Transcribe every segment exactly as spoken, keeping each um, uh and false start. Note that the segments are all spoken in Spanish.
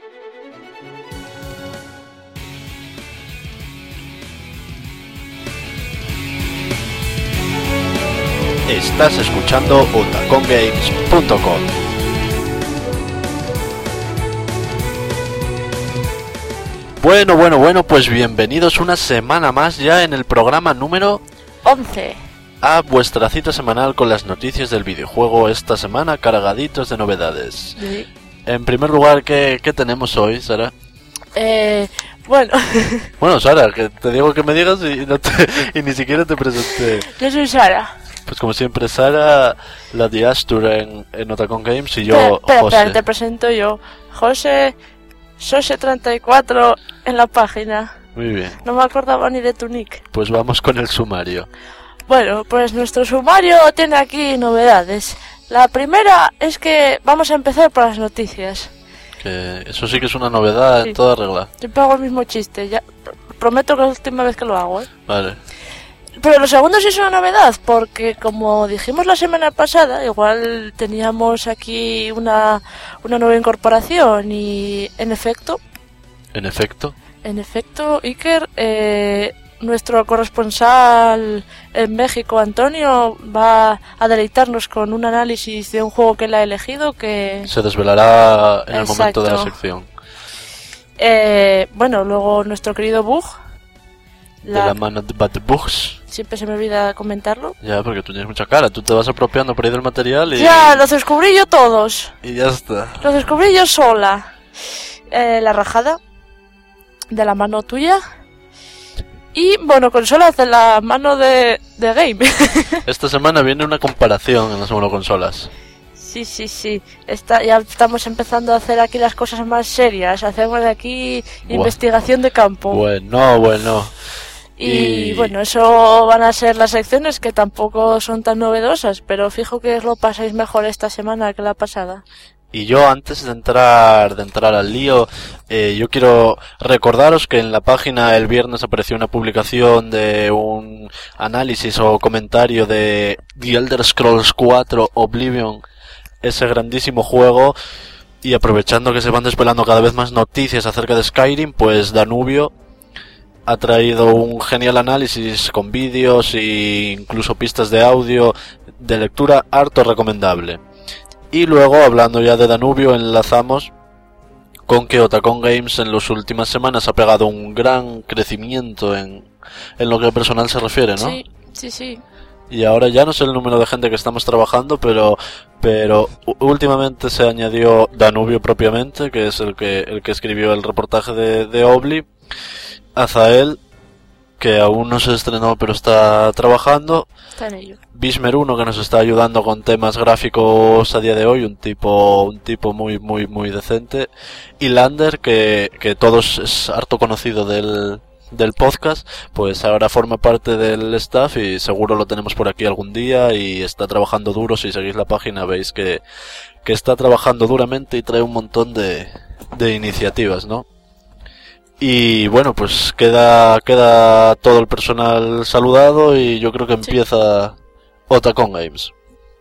Estás escuchando otacon games punto com. Bueno, bueno, bueno, pues bienvenidos una semana más ya en el programa número once. A vuestra cita semanal con las noticias del videojuego, esta semana cargaditos de novedades. Sí. En primer lugar, ¿qué, qué tenemos hoy, Sara? Eh, bueno. Bueno, Sara, que te digo que me digas y, no te, y ni siquiera te presenté. Yo soy Sara. Pues como siempre, Sara, la de Astur en, en Otacon Games y yo, espera, espera, José. Espera, te presento yo. José Sose treinta y cuatro en la página. Muy bien. No me acordaba ni de tu nick. Pues vamos con el sumario. Bueno, pues nuestro sumario tiene aquí novedades. La primera es que vamos a empezar por las noticias. Que eso sí que es una novedad Sí. en toda regla. Siempre hago el mismo chiste, ya prometo que es la última vez que lo hago, ¿eh? Vale. Pero lo segundo sí es una novedad, porque como dijimos la semana pasada, igual teníamos aquí una, una nueva incorporación y en efecto, En efecto. en efecto, Iker, eh, nuestro corresponsal en México, Antonio, va a deleitarnos con un análisis de un juego que él ha elegido que... Se desvelará en el Exacto. momento de la sección. Eh, bueno, luego nuestro querido Bug, De la mano de Bad Bugs. siempre se me olvida comentarlo. Ya, porque tú tienes mucha cara. Tú te vas apropiando por ahí del material y... Ya, los descubrí yo todos. Y ya está. Lo descubrí yo sola. Eh, la rajada de la mano tuya. Y bueno, consolas de la mano de, de Game. Esta semana viene una comparación en las monoconsolas. Sí, sí, sí. Está, ya estamos empezando a hacer aquí las cosas más serias. Hacemos aquí Buah. investigación de campo. Bueno, bueno. Y, y- bueno, eso van a ser las secciones que tampoco son tan novedosas. Pero fijo que os lo pasáis mejor esta semana que la pasada. Y yo, antes de entrar de entrar al lío, eh, yo quiero recordaros que en la página el viernes apareció una publicación de un análisis o comentario de The Elder Scrolls cuatro Oblivion, ese grandísimo juego, y aprovechando que se van desvelando cada vez más noticias acerca de Skyrim, pues Danubio ha traído un genial análisis con vídeos e incluso pistas de audio de lectura harto recomendable. Y luego, hablando ya de Danubio, enlazamos con que Otacon Games en las últimas semanas ha pegado un gran crecimiento en, en lo que personal se refiere, ¿no? Sí, sí, sí. Y ahora ya no sé el número de gente que estamos trabajando, pero pero u- últimamente se añadió Danubio propiamente, que es el que el que escribió el reportaje de, de Obli, Azael, que aún no se estrenó pero está trabajando, Está en ello. Bismer uno, que nos está ayudando con temas gráficos a día de hoy, un tipo un tipo muy muy muy decente, y Lander, que, que todos es harto conocido del, del podcast, pues ahora forma parte del staff y seguro lo tenemos por aquí algún día y está trabajando duro. Si seguís la página veis que, que está trabajando duramente y trae un montón de, de iniciativas, ¿no? Y bueno, pues queda queda todo el personal saludado y yo creo que Sí. empieza Otacon Games.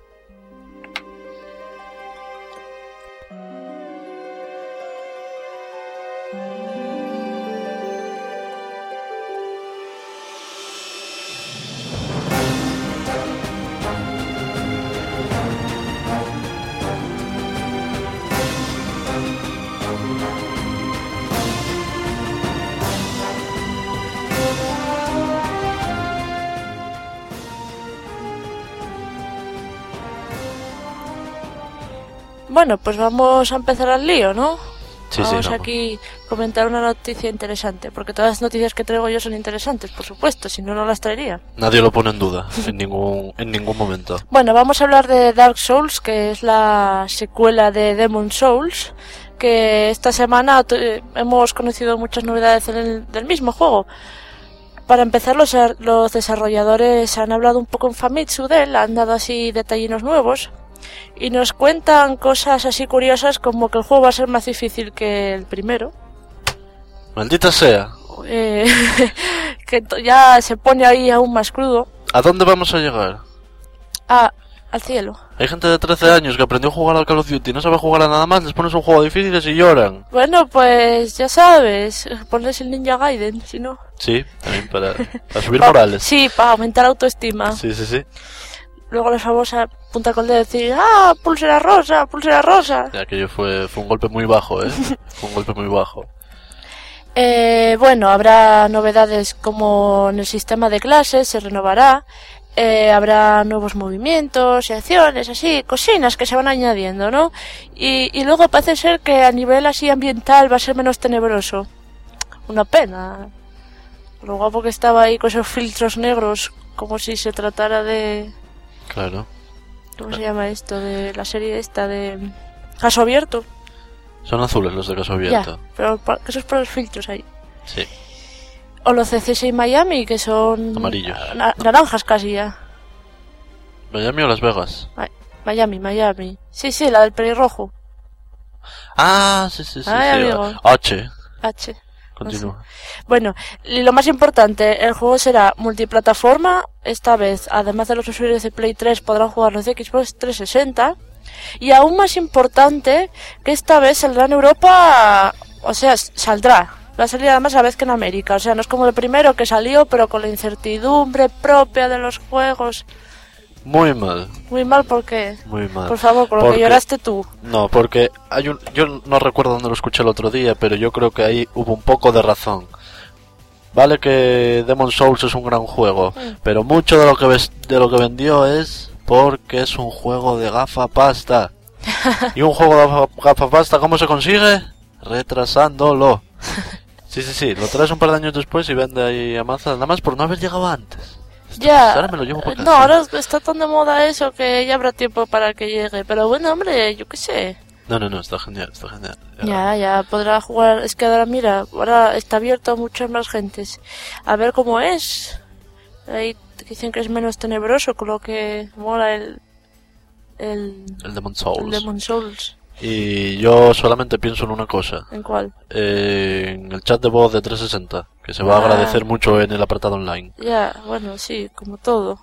Bueno, pues vamos a empezar al lío, ¿no? Sí, sí, vamos vamos. aquí a comentar una noticia interesante, porque todas las noticias que traigo yo son interesantes, por supuesto, si no, no las traería. Nadie lo pone en duda en ningún en ningún momento. Bueno, vamos a hablar de Dark Souls, que es la secuela de Demon Souls, que esta semana t- hemos conocido muchas novedades en el- del mismo juego. Para empezar, los, ar- los desarrolladores han hablado un poco en Famitsu de él, han dado así detallinos nuevos y nos cuentan cosas así curiosas como que el juego va a ser más difícil que el primero. Maldita sea. Eh, que to- ya se pone ahí aún más crudo. ¿A dónde vamos a llegar? Ah, al cielo. Hay gente de trece años que aprendió a jugar al Call of Duty y no sabe jugar a nada más, les pones un juego difícil y lloran. Bueno, pues ya sabes, pones el Ninja Gaiden, si no. Sí, también para, para subir morales. Sí, para aumentar la autoestima. Sí, sí, sí. Luego la famosa punta con el dedo decir, ¡ah, pulsera rosa, pulsera rosa! Ya, aquello fue, fue un golpe muy bajo, ¿eh? Fue un golpe muy bajo. Eh, bueno, habrá novedades como en el sistema de clases, se renovará. Eh, habrá nuevos movimientos y acciones, así, cosinas que se van añadiendo, ¿no? Y, y luego parece ser que a nivel así ambiental va a ser menos tenebroso. Una pena. Lo guapo que estaba ahí con esos filtros negros, como si se tratara de... Claro. ¿Cómo se llama esto? De la serie esta de... Caso abierto. Son azules los de caso abierto. Ya, pero pa- esos por los filtros ahí. Sí. O los de C S I Miami, que son... Amarillos. na- naranjas casi ya. ¿Miami o Las Vegas? Ma- Miami, Miami. Sí, sí, la del pelirrojo. Ah, sí, sí, sí. Ay, sí. amigo. H. H. Continúa. Bueno, y lo más importante, el juego será multiplataforma. Esta vez, además de los usuarios de Play tres, podrán jugar los de Xbox trescientos sesenta. Y aún más importante, que esta vez saldrá en Europa, o sea, saldrá. Va a salir además a la vez que en América. O sea, no es como el primero que salió, pero con la incertidumbre propia de los juegos. Muy mal, Muy mal, ¿por qué? muy mal. Por favor, con lo Porque- que lloraste tú. No, porque hay un... Yo no recuerdo dónde lo escuché el otro día, pero yo creo que ahí hubo un poco de razón. Vale que Demon's Souls es un gran juego, Mm. pero mucho de lo que ves- de lo que vendió es porque es un juego de gafapasta. Y un juego de gafa- gafapasta, ¿cómo se consigue? Retrasándolo. Sí, sí, sí, lo traes un par de años después y vende ahí a maza, nada más por no haber llegado antes. Esto- Ya. Ahora me lo llevo para casa. No, ahora está tan de moda eso que ya habrá tiempo para que llegue. Pero bueno, hombre, yo qué sé. No, no, no, está genial, está genial. Ya, ya podrá jugar. Es que ahora, mira, ahora está abierto a muchas más gentes. A ver cómo es. Ahí dicen que es menos tenebroso, con lo que mola el. El. El Demon's el Souls. Demon's Souls. Y yo solamente pienso en una cosa. ¿En cuál? Eh, en el chat de voz de trescientos sesenta, que se va a Ah. agradecer mucho en el apartado online. Ya, bueno, sí, como todo.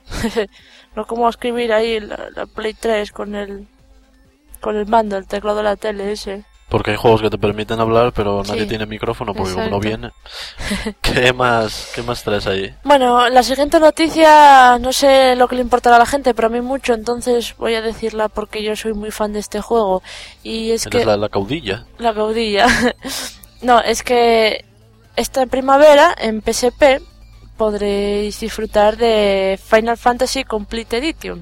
No como escribir ahí la, la Play tres con el. Con el mando, el teclado de la tele ese. Porque hay juegos que te permiten hablar, pero nadie Sí. tiene micrófono porque como no Exacto. viene. ¿Qué más, qué más traes ahí? Bueno, la siguiente noticia no sé lo que le importará a la gente, pero a mí mucho, entonces voy a decirla porque yo soy muy fan de este juego. Y es Eres que... la, la caudilla. La caudilla. No, es que esta primavera en P S P podréis disfrutar de Final Fantasy Complete Edition.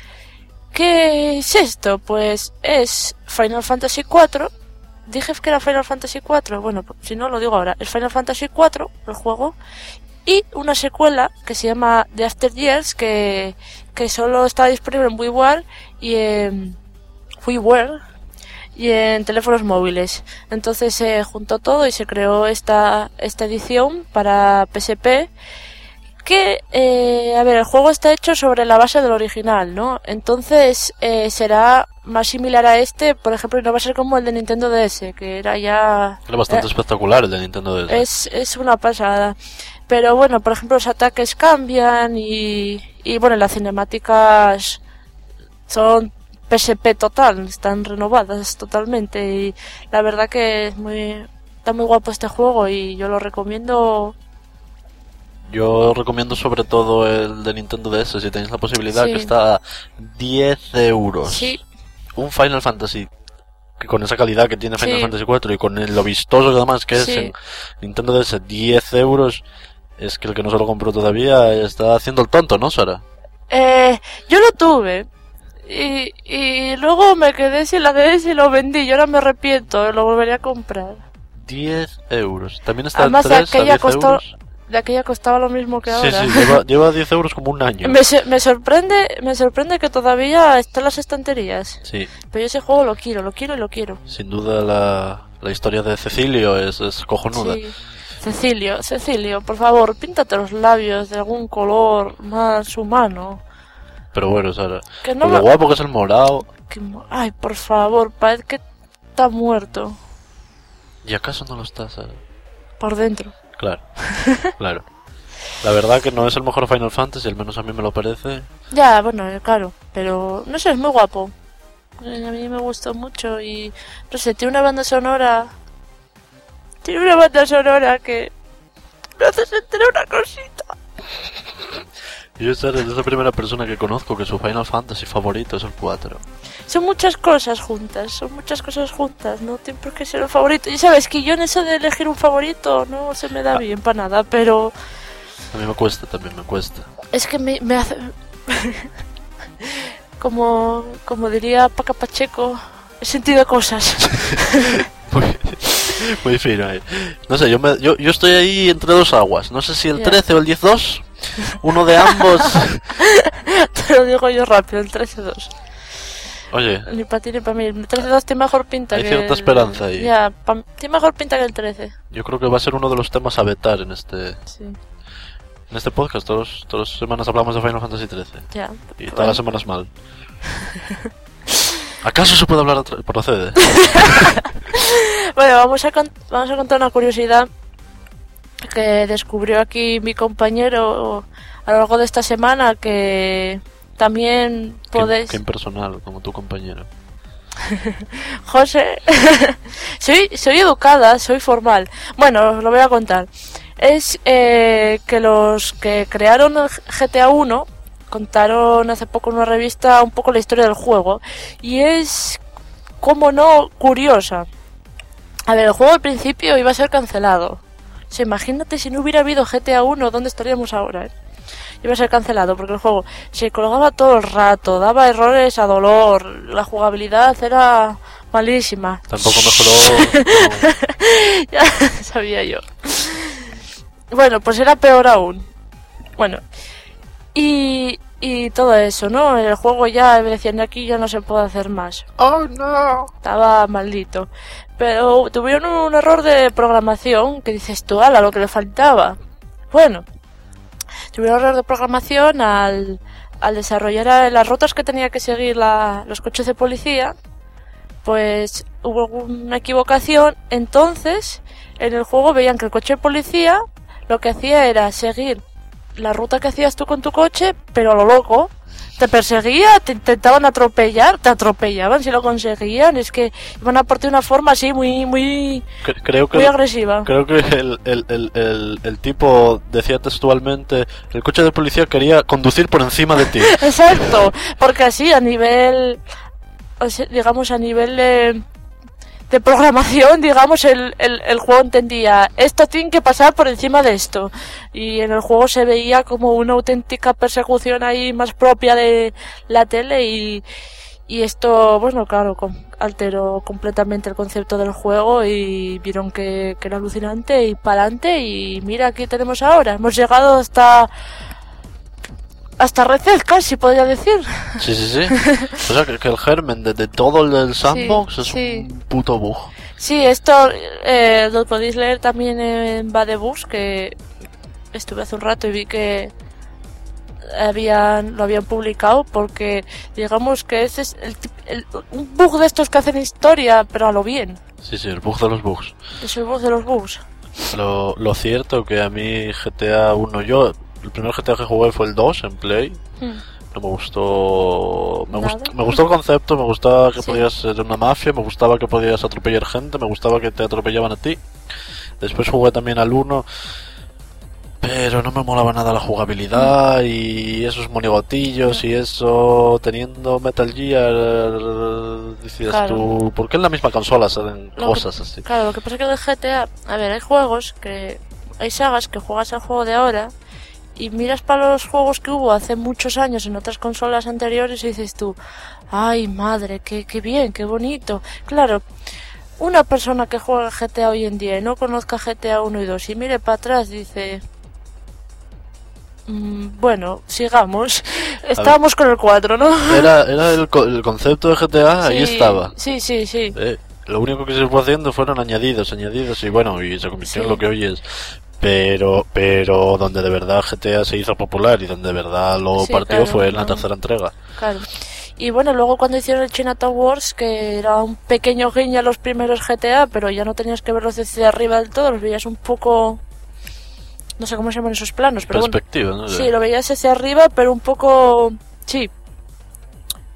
¿Qué es esto? Pues es Final Fantasy cuatro. Dije que era Final Fantasy cuatro. Bueno, pues, si no lo digo ahora. Es Final Fantasy cuatro, el juego. Y una secuela que se llama The After Years, que, que solo está disponible en WiiWare y en WiiWare y en teléfonos móviles. Entonces se juntó todo y se creó esta, esta edición para P S P. Que, eh, a ver, el juego está hecho sobre la base del original, ¿no? Entonces eh, será más similar a este, por ejemplo, y no va a ser como el de Nintendo D S, que era ya... Era bastante eh, espectacular el de Nintendo D S. es, es una pasada. Pero bueno, por ejemplo, los ataques cambian y, y bueno, las cinemáticas son P S P total, están renovadas totalmente y la verdad que es muy, está muy guapo este juego y yo lo recomiendo. Yo recomiendo sobre todo el de Nintendo D S, si tenéis la posibilidad, Sí. que está a diez euros. Sí, Un Final Fantasy que con esa calidad que tiene Final Sí. Fantasy cuatro y con el- lo vistoso que además que Sí. es en Nintendo D S, diez euros, es que el que no se lo compró todavía está haciendo el tonto, ¿no, Sara? eh, yo lo tuve y, y luego me quedé sin la D S y lo vendí y ahora me arrepiento, lo volvería a comprar. diez euros. También está Además, el tres a aquella diez costó- euros. De aquella costaba lo mismo que Sí, ahora. sí, lleva, lleva diez euros como un año. Me, se- me sorprende, me sorprende que todavía está en las estanterías. Sí, Pero yo ese juego lo quiero, lo quiero y lo quiero. sin duda la, la historia de Cecilio es, es cojonuda. Sí. Cecilio, Cecilio, por favor, píntate los labios de algún color más humano. Pero bueno, Sara, Que no con me- lo guapo que es el morado. que mo- Ay, por favor, parece que está muerto ¿Y acaso no lo está, Sara? por dentro. Claro, claro. La verdad que no es el mejor Final Fantasy, al menos a mí me lo parece. Ya, bueno, eh, claro. Pero, no sé, es muy guapo. Eh, A mí me gustó mucho y, no sé, tiene una banda sonora... Tiene una banda sonora que... me hace sentir una cosita. Yo eres la primera persona que conozco que su Final Fantasy favorito es el cuatro. Son muchas cosas juntas, son muchas cosas juntas, no tiene por qué ser un favorito. Y sabes que yo en eso de elegir un favorito no se me da Ah. bien para nada, pero A mí me cuesta también, me cuesta. es que me, me hace... como, como diría Paca Pacheco, he sentido cosas. Muy, muy fino ahí. No sé, yo, me, yo, yo estoy ahí entre dos aguas. No sé si el Ya. trece o el diez dos. Uno de ambos. Te lo digo yo rápido, el trece dos. Oye, Ni para ti ni para mí. El trece dos tiene mejor pinta Hay que cierta el- esperanza ahí. Ya, pa- tiene mejor pinta que el trece. yo creo que va a ser uno de los temas a vetar en este Sí, en este podcast. Todos, todas las semanas hablamos de Final Fantasy trece. ya. Y todas Bueno. las semanas mal. ¿Acaso se puede hablar otra- procede? Bueno, vamos a, con- vamos a contar una curiosidad que descubrió aquí mi compañero a lo largo de esta semana, que también Qué, podéis... qué impersonal, como tu compañero. José, soy, soy educada, soy formal. Bueno, os lo voy a contar. Es eh, que los que crearon el G T A uno contaron hace poco en una revista un poco la historia del juego. Y es, como no, curiosa. A ver, el juego al principio iba a ser cancelado. O sea, imagínate si no hubiera habido G T A uno, ¿dónde estaríamos ahora? eh? Iba a ser cancelado porque el juego se colgaba todo el rato, daba errores a dolor, la jugabilidad era malísima. Tampoco mejoró. no. Ya sabía yo. Bueno, pues era peor aún. Bueno, y, y todo eso, ¿no? El juego ya decían aquí ya no se puede hacer más. ¡Oh, no! Estaba maldito. Pero tuvieron un error de programación que dices tú, ala, lo que le faltaba. Bueno, tuvieron un error de programación al, al desarrollar las rutas que tenía que seguir la, los coches de policía. Pues hubo una equivocación. Entonces, en el juego veían que el coche de policía lo que hacía era seguir la ruta que hacías tú con tu coche, pero a lo loco. Te perseguía, te intentaban atropellar, te atropellaban si lo conseguían. Es que iban a por ti de una forma así muy, muy, Cre- Creo que muy agresiva. Creo que el, el, el, el, el tipo decía textualmente: el coche de policía quería conducir por encima de ti. Exacto, porque así a nivel, o sea, digamos a nivel de, de programación, digamos, el, el, el juego entendía, esto tiene que pasar por encima de esto. Y en el juego se veía como una auténtica persecución ahí más propia de la tele y, y esto, bueno, claro, com- alteró completamente el concepto del juego y vieron que, que era alucinante y para adelante y mira, aquí tenemos ahora, hemos llegado hasta... Hasta Red Dead casi, podría decir. Sí, sí, sí. O sea, que, que el germen de, de todo el del sandbox Sí, es sí. un puto bug. Sí, esto eh, lo podéis leer también en Badebus, que estuve hace un rato y vi que habían lo habían publicado, porque digamos que ese es el, tip- el- un bug de estos que hacen historia, pero a lo bien. Sí, sí, el bug de los bugs. Es el bug de los bugs. Lo, lo cierto que a mí G T A uno, yo, el primer G T A que jugué fue el dos en Play. Hmm. No me gustó. Me, Nada. gust- me gustó el concepto, me gustaba que Sí. podías ser una mafia, me gustaba que podías atropellar gente, me gustaba que te atropellaban a ti. Después jugué también al uno, pero no me molaba nada la jugabilidad y esos monigotillos y eso. Teniendo Metal Gear, decías Claro. tú, ¿por qué en la misma consola salen Lo cosas que- así? Claro, lo que pasa es que el G T A, a ver, hay juegos que, hay sagas que juegas al juego de ahora y miras para los juegos que hubo hace muchos años en otras consolas anteriores y dices tú, ay madre, qué, qué bien, qué bonito. Claro, una persona que juega G T A hoy en día y no conozca G T A uno y dos y mire para atrás dice, "Mm, bueno, sigamos, estábamos con el cuatro, ¿no?" Era, era el, co- el concepto de G T A, ahí Sí, estaba. Sí, sí, sí. Eh, lo único que se fue haciendo fueron añadidos, añadidos y bueno, y se convirtió en Sí. lo que hoy es. Pero, pero donde de verdad G T A se hizo popular y donde de verdad lo Sí, partió claro, fue en la no. tercera entrega. Claro. Y bueno, luego cuando hicieron el Chinatown Wars, que era un pequeño guiño a los primeros G T A, pero ya no tenías que verlos desde arriba del todo, los veías un poco... No sé cómo se llaman esos planos, pero bueno. Perspectiva, ¿no? Sí, lo veías hacia arriba, pero un poco... Sí.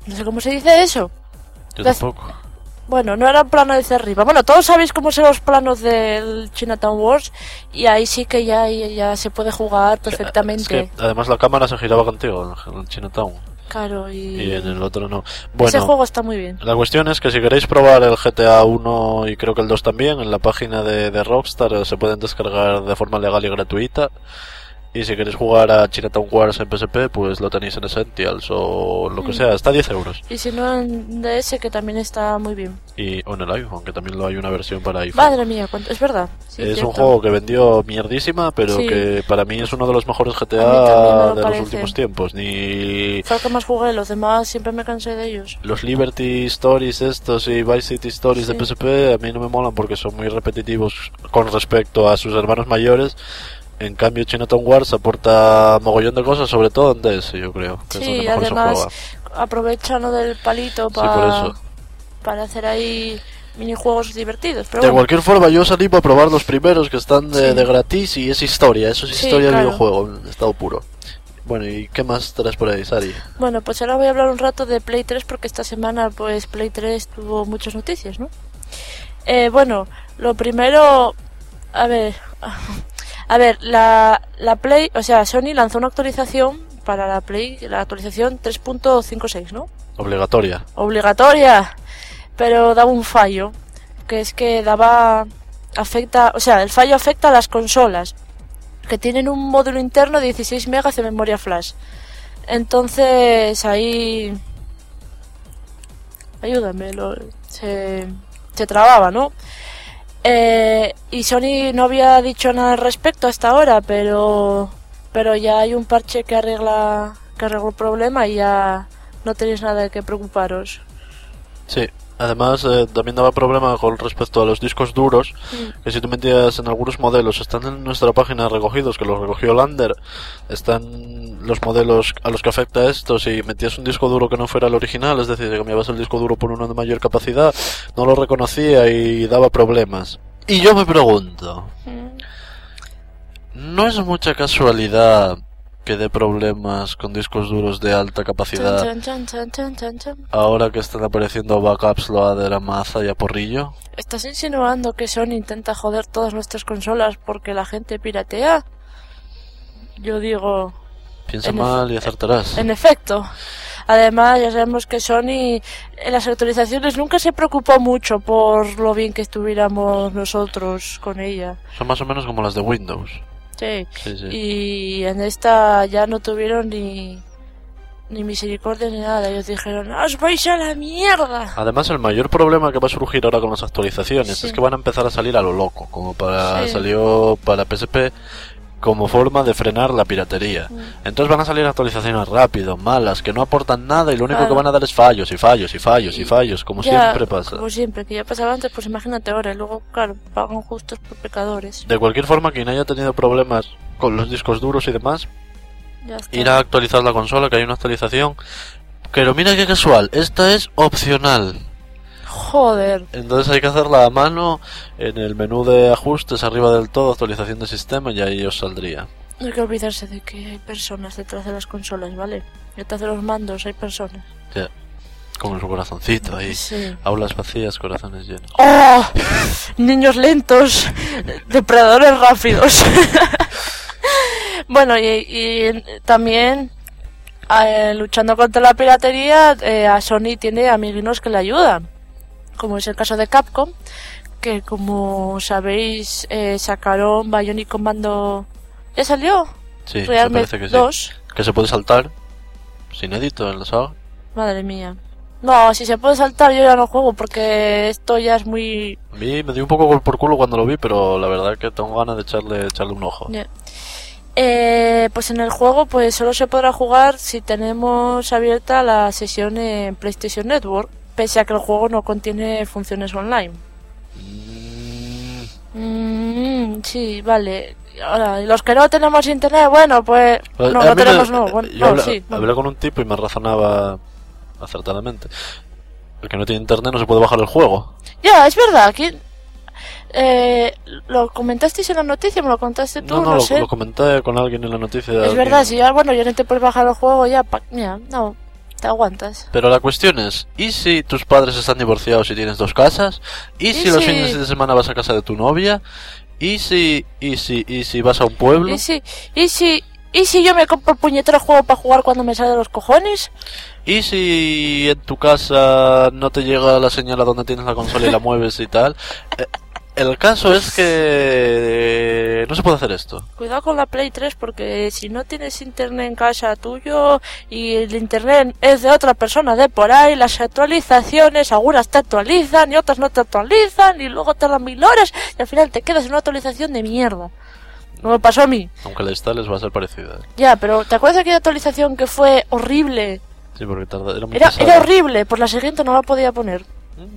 No sé cómo se dice eso. Yo Las- tampoco. Bueno, no era plano desde arriba. Bueno, todos sabéis cómo son los planos del Chinatown Wars y ahí sí que ya, ya se puede jugar perfectamente. Es que además la cámara se giraba contigo en el Chinatown. Claro, y... Y en el otro no. ese Bueno, juego está muy bien. la cuestión es que si queréis probar el G T A uno y creo que el dos también, en la página de, de Rockstar eh, se pueden descargar de forma legal y gratuita. Y si queréis jugar a Chinatown Wars en P S P, pues lo tenéis en Essentials o lo que Mm. sea, está a diez euros. Y si no en D S, que también está muy bien. Y, o en el iPhone, que también lo hay una versión para iPhone. Madre mía, cuánto... es verdad. Sí, es cierto. un juego que vendió mierdísima, pero Sí. que para mí es uno de los mejores G T A mí también me A lo de parece. los últimos tiempos. Ni Fue el que más jugué, los demás siempre me cansé de ellos. los Liberty Stories estos y Vice City Stories Sí. de P S P a mí no me molan porque son muy repetitivos con respecto a sus hermanos mayores. En cambio, Chinatown Wars aporta mogollón de cosas, sobre todo en D S, yo creo. Que es Sí, donde mejor se además juega. aprovechan lo del palito Sí, para por eso. para hacer ahí minijuegos divertidos. Pero De bueno, cualquier forma, yo salí para probar los primeros que están de, Sí. de gratis y es historia, eso es Sí, historia del claro. videojuego, en estado puro. Bueno, ¿y qué más traes por ahí, Sari? bueno, pues ahora voy a hablar un rato de Play tres porque esta semana pues Play tres tuvo muchas noticias, ¿no? Eh, bueno, lo primero, a ver, a ver, la, la Play, o sea, Sony lanzó una actualización para la Play, la actualización tres punto cincuenta y seis, ¿no? Obligatoria. Obligatoria, pero daba un fallo, que es que daba, afecta, o sea, el fallo afecta a las consolas, que tienen un módulo interno de dieciséis megas de memoria flash. Entonces ahí, ayúdame, lo, se, se trababa, ¿no? Eh, y Sony no había dicho nada al respecto hasta ahora, pero pero ya hay un parche que arregla que arregla el problema y ya no tenéis nada de qué preocuparos. Sí. Además, eh, también daba problema con respecto a los discos duros, Mm. que si tú metías en algunos modelos, están en nuestra página recogidos, que los recogió Lander, están los modelos a los que afecta esto, si metías un disco duro que no fuera el original, es decir, si cambiabas el disco duro por uno de mayor capacidad, no lo reconocía y daba problemas. Y yo me pregunto, ¿no es mucha casualidad que dé problemas con discos duros de alta capacidad Chan, chan, chan, chan, chan, chan. ahora que están apareciendo backups loader a maza y a porrillo? ¿Estás insinuando que Sony intenta joder todas nuestras consolas porque la gente piratea? Yo digo, Piensa En mal y acertarás. en efecto. Además, ya sabemos que Sony en las actualizaciones nunca se preocupó mucho por lo bien que estuviéramos nosotros con ella. Son más o menos como las de Windows. Sí. Sí, sí. Y en esta ya no tuvieron ni ni misericordia ni nada. Ellos dijeron, ¡os vais a la mierda! Además, el mayor problema que va a surgir ahora con las actualizaciones Sí. es que van a empezar a salir a lo loco, como para Sí. salió para P S P como forma de frenar la piratería. Mm. Entonces van a salir actualizaciones rápido, malas, que no aportan nada y lo único Claro. que van a dar es fallos y fallos y fallos y, Y fallos, como Ya, siempre pasa. Como siempre, que ya pasaba antes, pues imagínate ahora. Y luego, claro, pagan justos por pecadores. De cualquier forma, quien haya tenido problemas con los discos duros y demás, Ya está. ir a actualizar la consola, que hay una actualización. Pero mira qué casual, esta es opcional. Joder. Entonces hay que hacerla a mano en el menú de ajustes, arriba del todo, actualización de sistema, y ahí os saldría. No hay que olvidarse de que hay personas detrás de las consolas, ¿vale? Detrás de los mandos hay personas. Ya, con su corazoncito ahí. Sí. Aulas vacías, corazones llenos. ¡Oh! Niños lentos, depredadores rápidos. Bueno, y, y también eh, luchando contra la piratería, eh, a Sony tiene amiguinos que le ayudan, como es el caso de Capcom, que como sabéis eh, sacaron Bionic Commando. ¿Ya salió? Sí, me Real parece que sí. dos. Que se puede saltar sin edito en la saga. Madre mía. No, si se puede saltar yo ya no juego porque esto ya es muy... A mí me dio un poco por culo cuando lo vi, pero la verdad que tengo ganas de echarle, echarle un ojo. Ya. Eh, pues en el juego pues solo se podrá jugar si tenemos abierta la sesión en PlayStation Network, pese a que el juego no contiene funciones online. Mm, Mm, sí, vale. Ahora, y los que no tenemos internet, bueno, pues... pues, No, a no mí me- tenemos, no. Bueno, yo no, habla- sí. no. hablé con un tipo y me razonaba acertadamente. El que no tiene internet no se puede bajar el juego. Ya, es verdad. Aquí, eh, ¿lo comentasteis en la noticia? ¿Me lo contaste tú? No, No, no, lo, sé. lo comenté con alguien en la noticia. de Es alguien. verdad, si ya, bueno, ya no te puedes bajar el juego, ya, pa- mira, no. te aguantas. Pero la cuestión es, ¿y si tus padres están divorciados y tienes dos casas? ¿Y, ¿Y si los si- fines de semana vas a casa de tu novia? ¿Y si, y si, y si vas a un pueblo? ¿Y si, y si, y si yo me compro el puñetero juego para jugar cuando me sale de los cojones? ¿Y si en tu casa no te llega la señal a donde tienes la consola y la mueves y tal? Eh, el caso es que eh, no se puede hacer esto. Cuidado con la Play tres porque si no tienes internet en casa tuyo y el internet es de otra persona de por ahí, las actualizaciones, algunas te actualizan y otras no te actualizan y luego tardan mil horas y al final te quedas en una actualización de mierda. No me pasó a mí. Aunque la instales va a ser parecida. Ya, pero ¿te acuerdas de aquella actualización que fue horrible? Sí, porque tarda, era muy Era, pesada. era horrible, por la siguiente no la podía poner.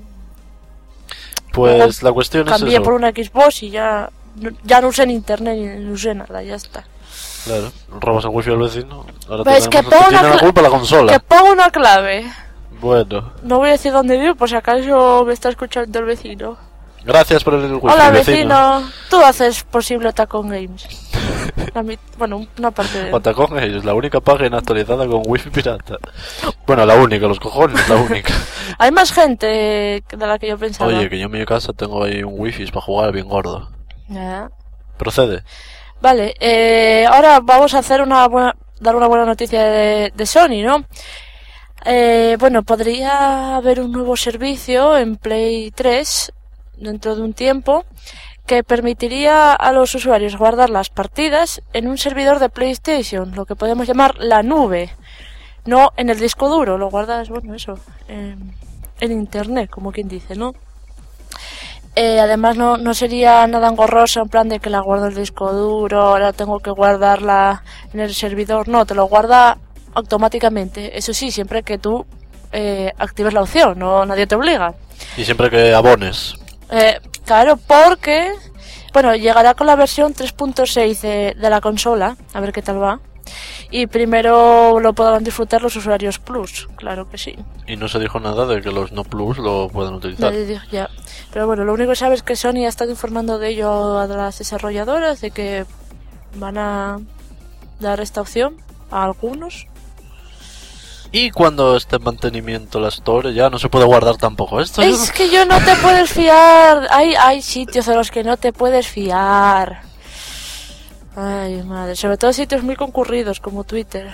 Pues la cuestión es Cambié eso. por una Xbox y ya, ya no usé ni internet ni no usé nada, ya está. Claro, robas el wifi al vecino. Ahora Pues tenemos- que ponga tiene una la cla- culpa la consola. Que pongo una clave. Bueno, No voy a decir dónde vivo por si acaso me está escuchando el vecino. gracias por el wifi, Hola vecino. vecino, tú haces posible Tacon Games. La mit- bueno, una parte de... Otacón es la única página actualizada con wifi pirata. Bueno, la única, los cojones, la única. Hay más gente de la que yo pensaba. Oye, que yo en mi casa tengo ahí un wifi para jugar bien gordo. Ya. Procede. Vale, eh, ahora vamos a hacer una buena, dar una buena noticia de, de Sony, ¿no? Eh, bueno, podría haber un nuevo servicio en Play tres dentro de un tiempo que permitiría a los usuarios guardar las partidas en un servidor de PlayStation, lo que podemos llamar la nube, no en el disco duro, lo guardas, bueno, eso, en, en internet, como quien dice, ¿no? Eh, además no, no sería nada engorroso en plan de que la guardo en el disco duro, ahora tengo que guardarla en el servidor, no, te lo guarda automáticamente, eso sí, siempre que tú eh, actives la opción, no nadie te obliga. Y siempre que abones. Eh, claro, porque, bueno, llegará con la versión tres punto seis de, de la consola, a ver qué tal va. Y primero lo podrán disfrutar los usuarios Plus, claro que sí. Y no se dijo nada de que los no plus lo puedan utilizar. Ya, ya, ya. Pero bueno, lo único que sabes es que Sony ha estado informando de ello a las desarrolladoras, de que van a dar esta opción a algunos. Y cuando esté en mantenimiento la store ya no se puede guardar tampoco esto. Es que yo no te puedes fiar. Hay, hay sitios de los que no te puedes fiar. Ay, madre. Sobre todo sitios muy concurridos como Twitter.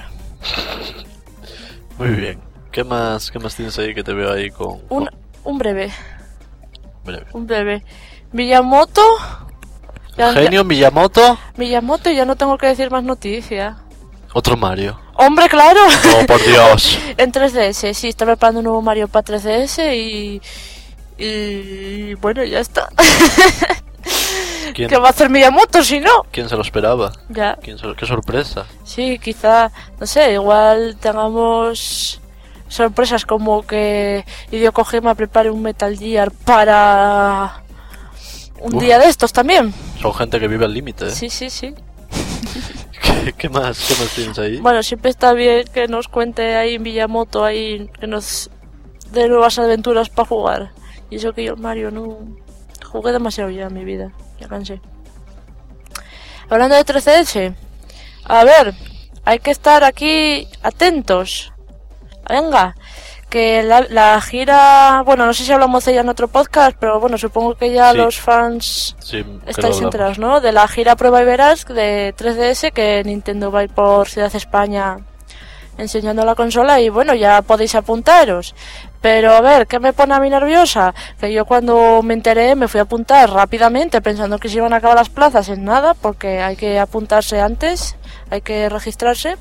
Muy bien. ¿Qué más, qué más tienes ahí que te veo ahí con... Un, con- un breve. breve. Un breve. Miyamoto. Ya- Genio, Miyamoto, ya- Miyamoto, ya no tengo que decir más noticia. otro Mario. ¡Hombre, claro! Oh, por Dios. En tres D S, sí, está preparando un nuevo Mario para tres D S y... Y... bueno, ya está. ¿Quién, ¿Qué va a hacer Miyamoto si no? quién se lo esperaba? Ya, ¿Quién se lo- qué sorpresa. sí, quizá, no sé, igual tengamos sorpresas como que Hideo Kojima prepare un Metal Gear para un Uf. día de estos también. Son gente que vive al límite, ¿eh? Sí, sí, sí. ¿Qué, qué más, qué más tienes ahí? Bueno, siempre está bien que nos cuente ahí Miyamoto, ahí, que nos dé nuevas aventuras para jugar. Y eso que yo, Mario, no jugué demasiado ya en mi vida, ya cansé. Hablando de tres D S, a ver, hay que estar aquí atentos. Venga, que la, la gira, bueno, no sé si hablamos de ella en otro podcast, pero bueno, supongo que ya Sí. los fans Sí, que lo estáis hablamos. enterados, ¿no? De la gira Prueba y Verás de tres D S que Nintendo va a ir por Ciudad España enseñando la consola y bueno, ya podéis apuntaros. Pero a ver, ¿qué me pone a mí nerviosa? Que yo cuando me enteré me fui a apuntar rápidamente pensando que se iban a acabar las plazas en nada porque hay que apuntarse antes, hay que registrarse.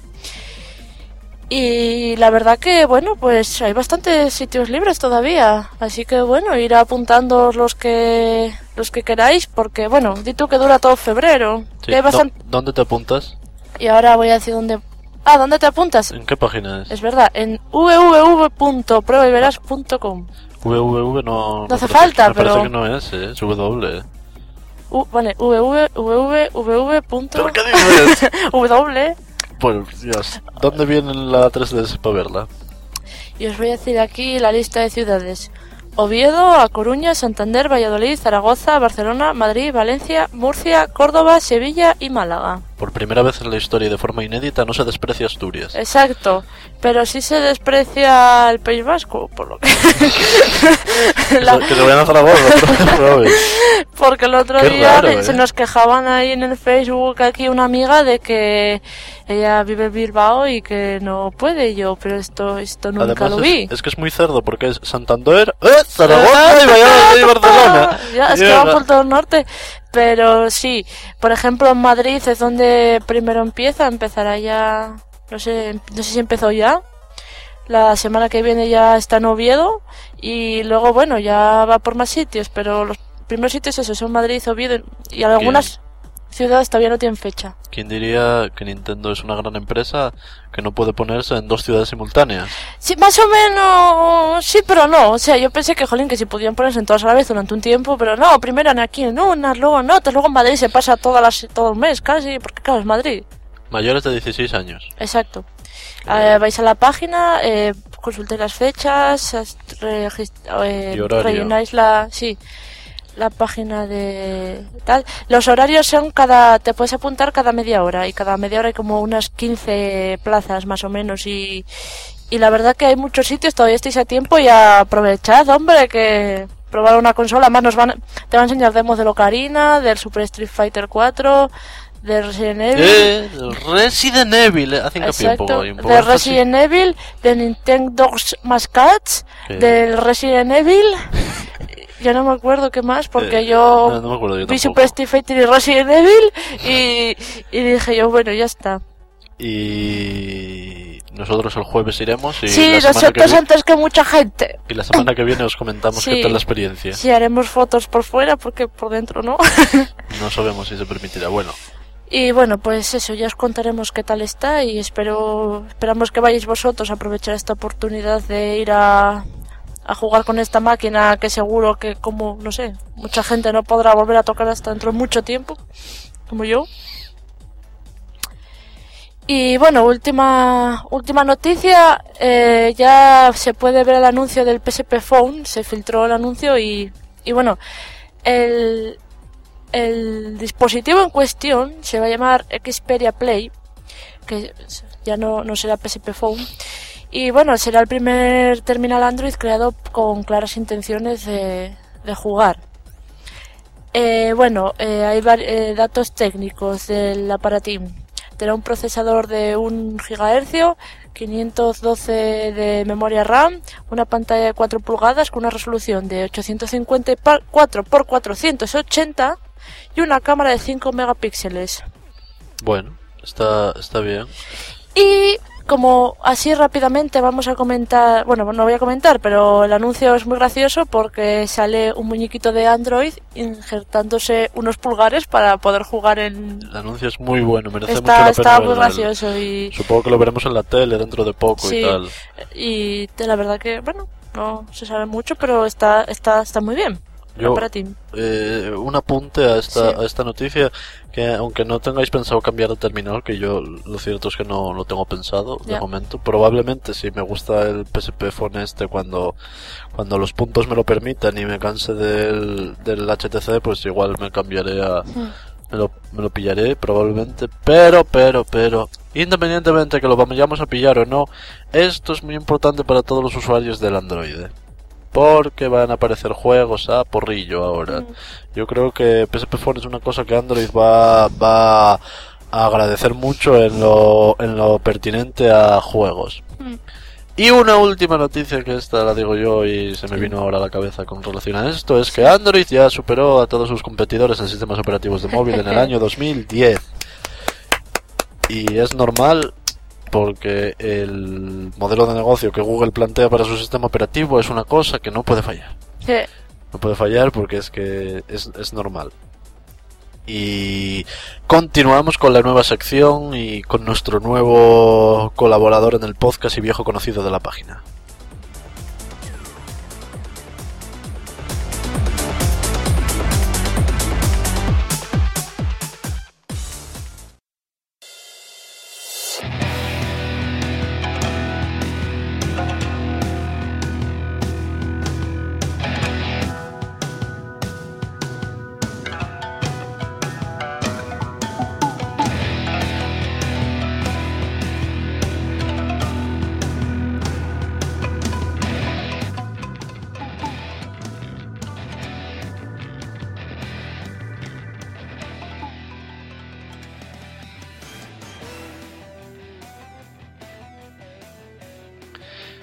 Y la verdad que, bueno, pues hay bastantes sitios libres todavía. Así que, bueno, ir apuntando los que los que queráis, porque, bueno, di tú que dura todo febrero. Sí, Y hay ¿dó- bastan- ¿Dónde te apuntas? y ahora voy a decir dónde... Ah, ¿dónde te apuntas? ¿En qué página es? Es verdad, en w w w punto prueba y verás punto com. www no... No hace parece- falta, me parece pero- que no es, ¿eh? Es W. U, vale, www, www punto ¿Pero qué dices? w. Pues, Dios. ¿Dónde viene la tres D S para verla? Y os voy a decir aquí la lista de ciudades. Oviedo, A Coruña, Santander, Valladolid, Zaragoza, Barcelona, Madrid, Valencia, Murcia, Córdoba, Sevilla y Málaga. Por primera vez en la historia y de forma inédita no se desprecia Asturias. Exacto, pero sí se desprecia el País Vasco, por lo que... La... Que se vayan a Zaragoza, porque el otro Qué día raro, ¿eh? se nos quejaban ahí en el Facebook aquí una amiga de que ella vive en Bilbao y que no puede. Yo, pero esto esto nunca Además, lo vi. Es, es que es muy cerdo porque es Santander, ¡eh! Zaragoza y Valladolid y Barcelona. Ya, es que va por todo el norte. Pero sí, por ejemplo en Madrid es donde primero empieza, empezará ya, no sé, no sé si empezó ya. La semana que viene ya está en Oviedo y luego, bueno, ya va por más sitios, pero los primeros sitios esos son Madrid, Oviedo y algunas ciudades todavía no tienen fecha. ¿Quién diría que Nintendo es una gran empresa que no puede ponerse en dos ciudades simultáneas? Sí, más o menos, sí, pero no. O sea, yo pensé que, jolín, que si podían ponerse en todas a la vez durante un tiempo, pero no, primero en aquí en unas, luego en otras, luego en Madrid se pasa todas las, todo el mes casi, porque claro, es Madrid. Mayores de dieciséis años. Exacto. Eh, vais a la página, eh, consultéis las fechas, eh, y horario. rellenáis la, sí, la página de tal. Los horarios son cada, te puedes apuntar cada media hora y cada media hora hay como unas quince plazas más o menos y, y la verdad que hay muchos sitios, todavía estáis a tiempo y aprovechad, hombre, que probar una consola, más nos van, te van a enseñar demos de Ocarina, del Super Street Fighter cuatro, de Resident Evil. Eh, Resident Evil, hace hincapié un poco. Un poco de Resident así. Evil, de Nintendo Mascats, ¿qué? Del Resident Evil. Yo no me acuerdo qué más, porque eh, yo, no, no me acuerdo, yo vi Super Street Fighter y Resident Evil y, y dije yo, bueno, ya está. Y nosotros el jueves iremos y sí, la nosotros que antes que mucha gente. Y la semana que viene os comentamos sí, qué tal la experiencia. Sí, haremos fotos por fuera porque por dentro no. No sabemos si se permitirá, bueno. Y bueno, pues eso, ya os contaremos qué tal está y espero esperamos que vayáis vosotros a aprovechar esta oportunidad de ir a, a jugar con esta máquina que seguro que, como, no sé, mucha gente no podrá volver a tocar hasta dentro de mucho tiempo, como yo. Y bueno, última última noticia, eh, ya se puede ver el anuncio del P S P Phone, se filtró el anuncio y, y bueno, el... El dispositivo en cuestión se va a llamar Xperia Play, que ya no, no será P S P Phone, y bueno, será el primer terminal Android creado con claras intenciones de, de jugar. Eh, bueno, eh, hay eh, datos técnicos del aparatín. Tendrá un procesador de un gigahercio, quinientos doce de memoria RAM, una pantalla de cuatro pulgadas con una resolución de ochocientos cincuenta y cuatro por cuatrocientos ochenta y una cámara de cinco megapíxeles. Bueno, está, está bien. Y como así rápidamente vamos a comentar, bueno, no voy a comentar, pero el anuncio es muy gracioso porque sale un muñequito de Android injertándose unos pulgares para poder jugar en... El anuncio es muy bueno, merece está, mucho la pena. Está muy verlo. gracioso y... Supongo que lo veremos en la tele dentro de poco sí, y tal. Y la verdad que, bueno, no se sabe mucho, pero está, está, está muy bien. Yo, eh, un apunte a esta, sí. a esta noticia, que aunque no tengáis pensado cambiar de terminal, que yo lo cierto es que no lo tengo pensado de yeah. momento, probablemente si me gusta el P S P Phone este cuando, cuando los puntos me lo permitan y me canse del, del H T C, pues igual me cambiaré a... Mm. Me lo, me lo pillaré probablemente, pero, pero, pero, independientemente que lo vayamos a pillar o no, esto es muy importante para todos los usuarios del Android. Porque van a aparecer juegos a porrillo ahora. Mm. Yo creo que P S P Phone es una cosa que Android va, va a agradecer mucho en lo, en lo pertinente a juegos. Mm. Y una última noticia, que esta la digo yo y se me vino ahora a la cabeza con relación a esto, es que Android ya superó a todos sus competidores en sistemas operativos de móvil en el año dos mil diez. Y es normal, porque el modelo de negocio que Google plantea para su sistema operativo es una cosa que no puede fallar. Sí. No puede fallar porque es que es, es normal. Y continuamos con la nueva sección y con nuestro nuevo colaborador en el podcast y viejo conocido de la página.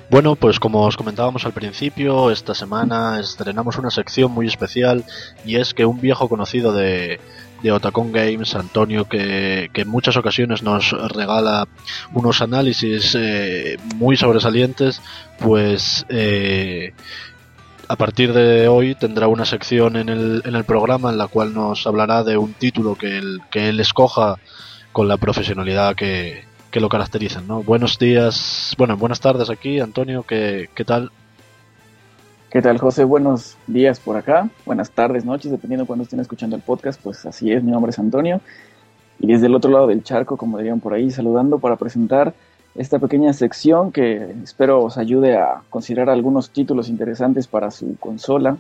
Bueno, pues como os comentábamos al principio, esta semana estrenamos una sección muy especial y es que un viejo conocido de, de Otacon Games, Antonio, que, que en muchas ocasiones nos regala unos análisis eh, muy sobresalientes, pues eh, a partir de hoy tendrá una sección en el, en el programa en la cual nos hablará de un título que él, que él escoja con la profesionalidad que que lo caracterizan, ¿no? Buenos días, bueno, buenas tardes aquí, Antonio, ¿qué, qué tal? ¿Qué tal, José? Buenos días por acá, buenas tardes, noches, dependiendo de cuando estén escuchando el podcast, pues así es, mi nombre es Antonio, y desde el otro lado del charco, como dirían por ahí, saludando para presentar esta pequeña sección que espero os ayude a considerar algunos títulos interesantes para su consola.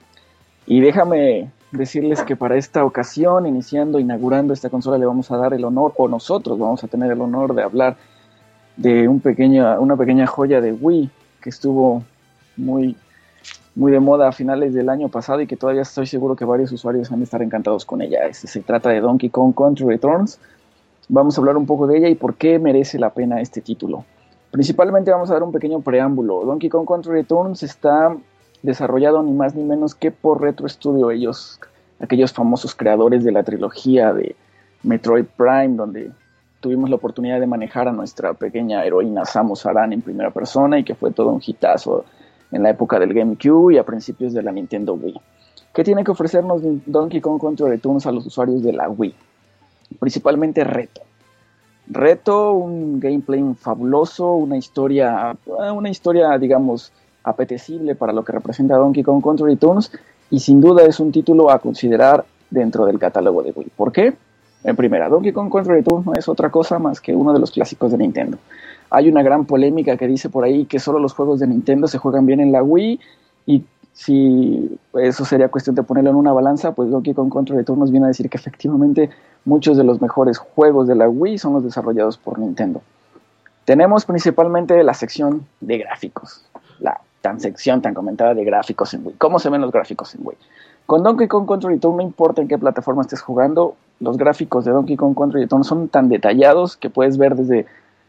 Y déjame decirles que para esta ocasión, iniciando, inaugurando esta consola, le vamos a dar el honor, o nosotros vamos a tener el honor de hablar de un pequeño, una pequeña joya de Wii que estuvo muy, muy de moda a finales del año pasado y que todavía estoy seguro que varios usuarios han de estar encantados con ella. Este, se trata de Donkey Kong Country Returns. Vamos a hablar un poco de ella y por qué merece la pena este título. Principalmente vamos a dar un pequeño preámbulo. Donkey Kong Country Returns está desarrollado ni más ni menos que por Retro Studio, ellos, aquellos famosos creadores de la trilogía de Metroid Prime, donde tuvimos la oportunidad de manejar a nuestra pequeña heroína Samus Aran en primera persona y que fue todo un hitazo en la época del GameCube y a principios de la Nintendo Wii. ¿Qué tiene que ofrecernos Donkey Kong Country Returns a los usuarios de la Wii? Principalmente reto. Reto, un gameplay fabuloso, una historia, una historia, digamos, apetecible para lo que representa Donkey Kong Country Returns, y sin duda es un título a considerar dentro del catálogo de Wii. ¿Por qué? En primera, Donkey Kong Country Returns no es otra cosa más que uno de los clásicos de Nintendo. Hay una gran polémica que dice por ahí que solo los juegos de Nintendo se juegan bien en la Wii, y si eso sería cuestión de ponerlo en una balanza, pues Donkey Kong Country Returns nos viene a decir que efectivamente muchos de los mejores juegos de la Wii son los desarrollados por Nintendo. Tenemos principalmente la sección de gráficos, la tan sección tan comentada de gráficos en Wii. ¿Cómo se ven los gráficos en Wii? Con Donkey Kong Country Returns, no importa en qué plataforma estés jugando, los gráficos de Donkey Kong Country Returns son tan detallados que puedes ver desde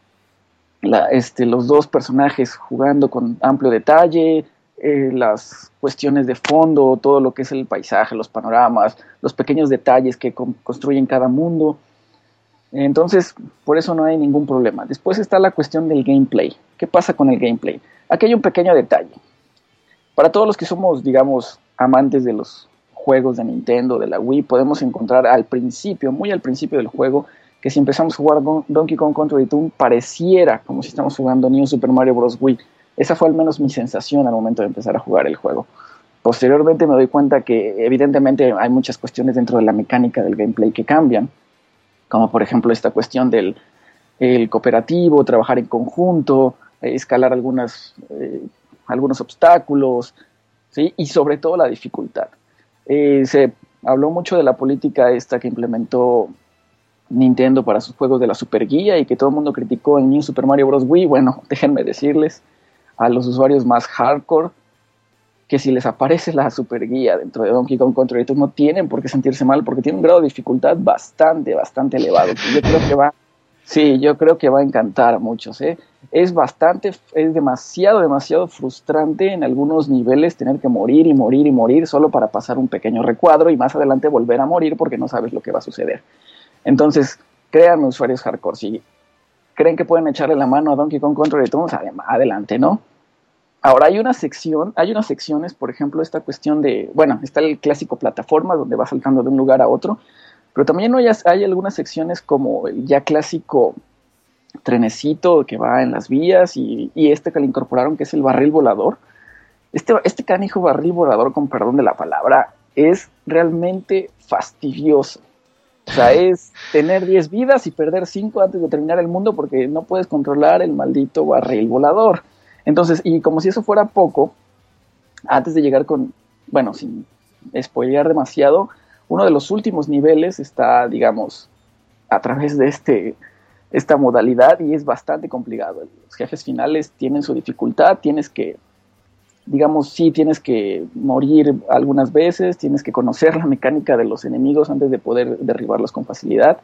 la, este, los dos personajes jugando con amplio detalle, eh, las cuestiones de fondo, todo lo que es el paisaje, los panoramas, los pequeños detalles que con, construyen cada mundo. Entonces, por eso no hay ningún problema. Después está la cuestión del gameplay. ¿Qué pasa con el gameplay? Aquí hay un pequeño detalle. Para todos los que somos, digamos, amantes de los juegos de Nintendo, de la Wii, podemos encontrar al principio, muy al principio del juego, que si empezamos a jugar Donkey Kong Country Returns, pareciera como si estamos jugando New Super Mario Bros. Wii. Esa fue al menos mi sensación al momento de empezar a jugar el juego. Posteriormente me doy cuenta que evidentemente hay muchas cuestiones dentro de la mecánica del gameplay que cambian, como por ejemplo esta cuestión del el cooperativo, trabajar en conjunto, eh, escalar algunas, eh, algunos obstáculos, ¿sí? Y sobre todo la dificultad. Eh, se habló mucho de la política esta que implementó Nintendo para sus juegos de la Super Guía y que todo el mundo criticó en New Super Mario Bros. Wii. Bueno, déjenme decirles a los usuarios más hardcore que si les aparece la Super Guía dentro de Donkey Kong Country Returns no tienen por qué sentirse mal, porque tiene un grado de dificultad bastante, bastante elevado. Yo creo que va, sí, yo creo que va a encantar a muchos, ¿eh? Es bastante, es demasiado, demasiado frustrante en algunos niveles tener que morir y morir y morir solo para pasar un pequeño recuadro y más adelante volver a morir porque no sabes lo que va a suceder. Entonces, créanme, usuarios hardcore, si creen que pueden echarle la mano a Donkey Kong Country Returns, adelante, ¿no? Ahora hay una sección, hay unas secciones, por ejemplo, esta cuestión de, bueno, está el clásico plataforma donde va saltando de un lugar a otro, pero también hay, hay algunas secciones como el ya clásico trenecito que va en las vías y, y este que le incorporaron que es el barril volador. Este, este canijo barril volador, con perdón de la palabra, es realmente fastidioso. O sea, es tener diez vidas y perder cinco antes de terminar el mundo porque no puedes controlar el maldito barril volador. Entonces, y como si eso fuera poco, antes de llegar con, bueno, sin spoilear demasiado, uno de los últimos niveles está, digamos, a través de este, esta modalidad y es bastante complicado. Los jefes finales tienen su dificultad, tienes que, digamos, sí tienes que morir algunas veces, tienes que conocer la mecánica de los enemigos antes de poder derribarlos con facilidad,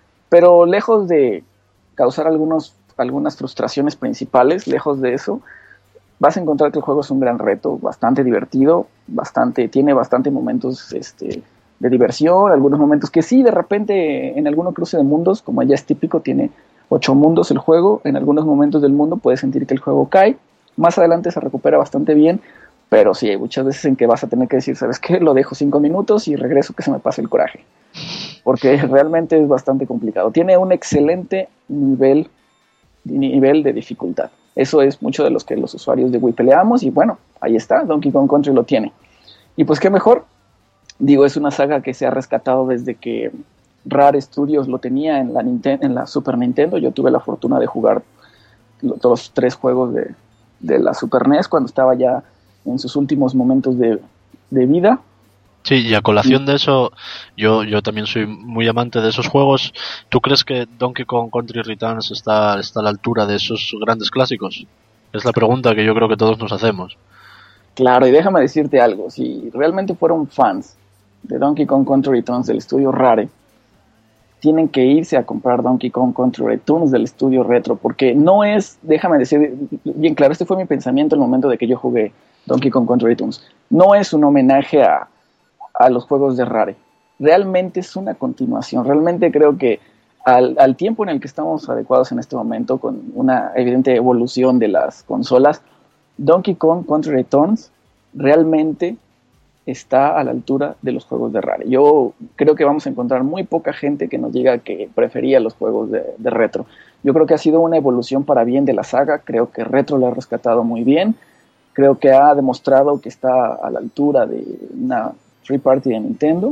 pero lejos de causar algunos algunas frustraciones principales, lejos de eso, vas a encontrar que el juego es un gran reto, bastante divertido, bastante, tiene bastante momentos este, de diversión, algunos momentos que sí, de repente en algún cruce de mundos, como ya es típico, tiene ocho mundos el juego, en algunos momentos del mundo puedes sentir que el juego cae, más adelante se recupera bastante bien, pero sí, hay muchas veces en que vas a tener que decir, ¿sabes qué? Lo dejo cinco minutos y regreso que se me pase el coraje, porque realmente es bastante complicado. Tiene un excelente nivel, nivel de dificultad. Eso es mucho de los que los usuarios de Wii peleamos y bueno, ahí está, Donkey Kong Country lo tiene. Y pues qué mejor, digo, es una saga que se ha rescatado desde que Rare Studios lo tenía en la, Ninten- en la Super Nintendo. Yo tuve la fortuna de jugar los, los tres juegos de, de la Super N E S cuando estaba ya en sus últimos momentos de, de vida. Sí, y a colación de eso, yo, yo también soy muy amante de esos juegos. ¿Tú crees que Donkey Kong Country Returns está, está a la altura de esos grandes clásicos? Es la pregunta que yo creo que todos nos hacemos. Claro, y déjame decirte algo, si realmente fueron fans de Donkey Kong Country Returns del estudio Rare, tienen que irse a comprar Donkey Kong Country Returns del estudio Retro, porque no es, déjame decir bien claro, este fue mi pensamiento en el momento de que yo jugué Donkey Kong Country Returns, no es un homenaje a a los juegos de Rare. Realmente es una continuación. Realmente creo que al, al tiempo en el que estamos adecuados en este momento, con una evidente evolución de las consolas, Donkey Kong Country Returns realmente está a la altura de los juegos de Rare. Yo creo que vamos a encontrar muy poca gente que nos diga que prefería los juegos de, de Retro. Yo creo que ha sido una evolución para bien de la saga. Creo que Retro lo ha rescatado muy bien. Creo que ha demostrado que está a la altura de una free party de Nintendo,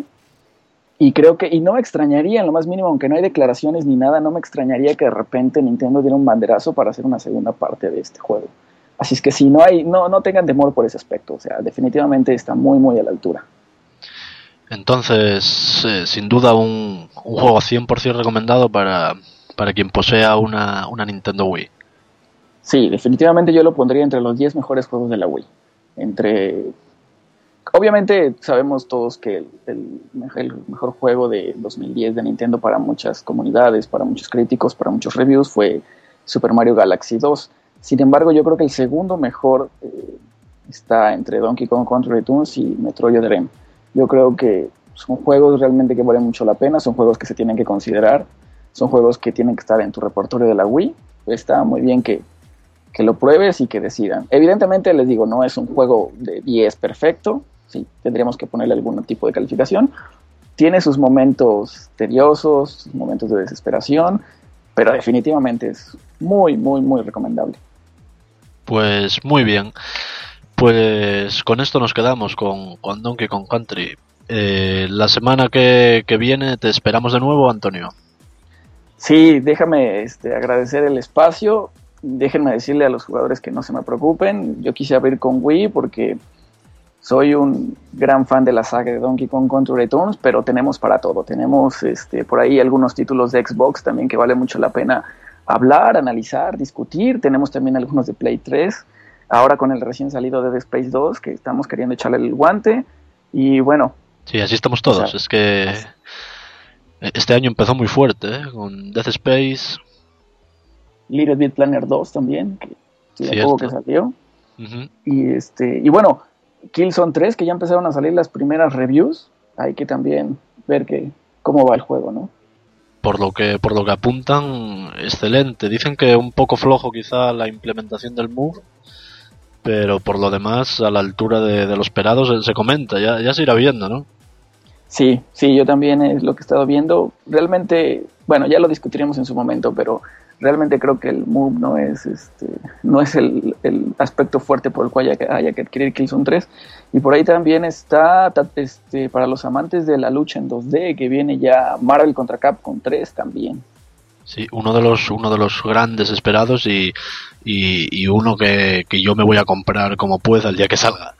y creo que, y no me extrañaría en lo más mínimo, aunque no hay declaraciones ni nada, no me extrañaría que de repente Nintendo diera un banderazo para hacer una segunda parte de este juego. Así es que sí, no hay, no, no tengan temor por ese aspecto, o sea, definitivamente está muy muy a la altura. Entonces, eh, sin duda un, un juego cien por ciento recomendado para, para quien posea una, una Nintendo Wii. Sí, definitivamente yo lo pondría entre los diez mejores juegos de la Wii. Entre... Obviamente sabemos todos que el, el, el mejor juego de dos mil diez de Nintendo para muchas comunidades, para muchos críticos, para muchos reviews fue Super Mario Galaxy dos. Sin embargo, yo creo que el segundo mejor eh, está entre Donkey Kong Country Returns y Metroid Dread. Yo creo que son juegos realmente que valen mucho la pena, son juegos que se tienen que considerar, son juegos que tienen que estar en tu repertorio de la Wii. Está muy bien que, que lo pruebes y que decidan. Evidentemente, les digo, no es un juego de diez perfecto, sí, tendríamos que ponerle algún tipo de calificación. Tiene sus momentos tediosos, sus momentos de desesperación, pero definitivamente es muy, muy, muy recomendable. Pues muy bien. Pues con esto nos quedamos con, con Donkey Kong Country. Eh, la semana que, que viene te esperamos de nuevo, Antonio. Sí, déjame este, agradecer el espacio. Déjenme decirle a los jugadores que no se me preocupen. Yo quise abrir con Wii porque soy un gran fan de la saga de Donkey Kong Country Returns, pero tenemos para todo. Tenemos este, por ahí algunos títulos de Xbox también que vale mucho la pena hablar, analizar, discutir. Tenemos también algunos de Play tres. Ahora con el recién salido de Dead Space dos, que estamos queriendo echarle el guante. Y bueno. Sí, así estamos todos. O sea, es que este año empezó muy fuerte, ¿eh? Con Dead Space. Little Big Planet dos también, que tiene poco que salió. Uh-huh. Y este y bueno, Killzone tres, que ya empezaron a salir las primeras reviews. Hay que también ver que, cómo va el juego, ¿no? Por lo que por lo que apuntan, excelente. Dicen que un poco flojo quizá la implementación del Move, pero por lo demás, a la altura de, de lo esperado se, se comenta. Ya, ya se irá viendo, ¿no? Sí, sí, yo también es lo que he estado viendo. Realmente, bueno, ya lo discutiremos en su momento, pero realmente creo que el Move no es este no es el, el aspecto fuerte por el cual haya que, haya que adquirir Killzone tres. Y por ahí también está este para los amantes de la lucha en dos D, que viene ya Marvel contra Capcom tres también. Sí, uno de los uno de los grandes esperados y, y, y uno que, que yo me voy a comprar como pueda el día que salga.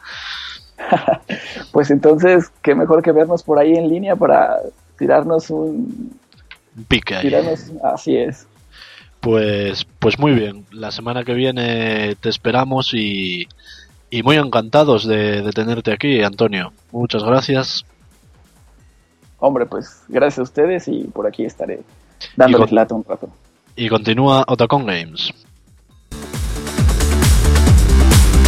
Pues entonces, qué mejor que vernos por ahí en línea para tirarnos un... Un pique ahí. Tirarnos, así es. Pues, pues muy bien, la semana que viene te esperamos y, y muy encantados de, de tenerte aquí, Antonio. Muchas gracias. Hombre, pues gracias a ustedes y por aquí estaré dándoles lata un rato. Y continúa Otacon Games.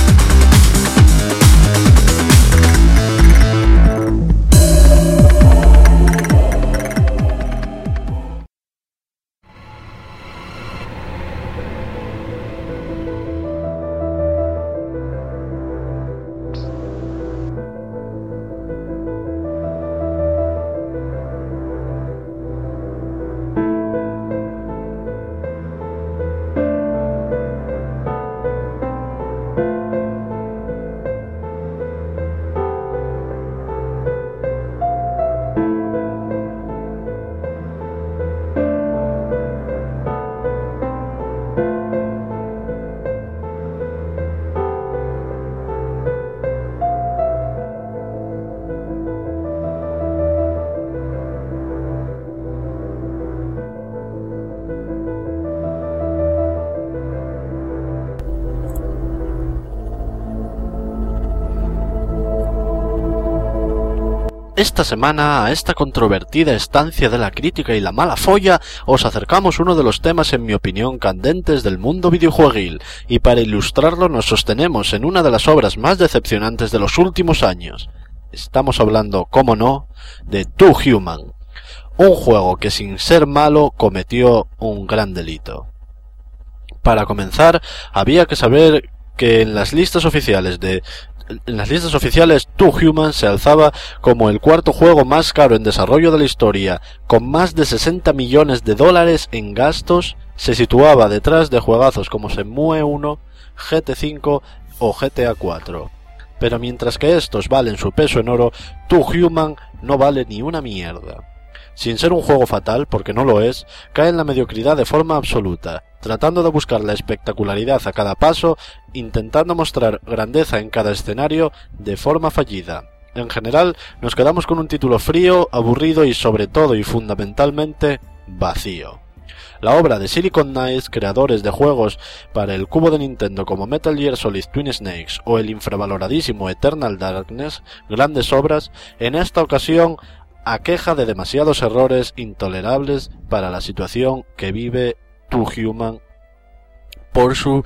Esta semana, a esta controvertida estancia de la crítica y la mala folla, os acercamos uno de los temas, en mi opinión, candentes del mundo videojueguil, y para ilustrarlo nos sostenemos en una de las obras más decepcionantes de los últimos años. Estamos hablando, cómo no, de Too Human, un juego que sin ser malo cometió un gran delito. Para comenzar, había que saber que en las listas oficiales de En las listas oficiales, Too Human se alzaba como el cuarto juego más caro en desarrollo de la historia, con más de sesenta millones de dólares en gastos. Se situaba detrás de juegazos como Shenmue uno, G T cinco o G T A cuatro. Pero mientras que estos valen su peso en oro, Too Human no vale ni una mierda. Sin ser un juego fatal, porque no lo es, cae en la mediocridad de forma absoluta, tratando de buscar la espectacularidad a cada paso, intentando mostrar grandeza en cada escenario de forma fallida. En general, nos quedamos con un título frío, aburrido y sobre todo y fundamentalmente vacío. La obra de Silicon Knights, creadores de juegos para el cubo de Nintendo como Metal Gear Solid Twin Snakes o el infravaloradísimo Eternal Darkness, grandes obras, en esta ocasión aqueja de demasiados errores intolerables para la situación que vive Too Human por su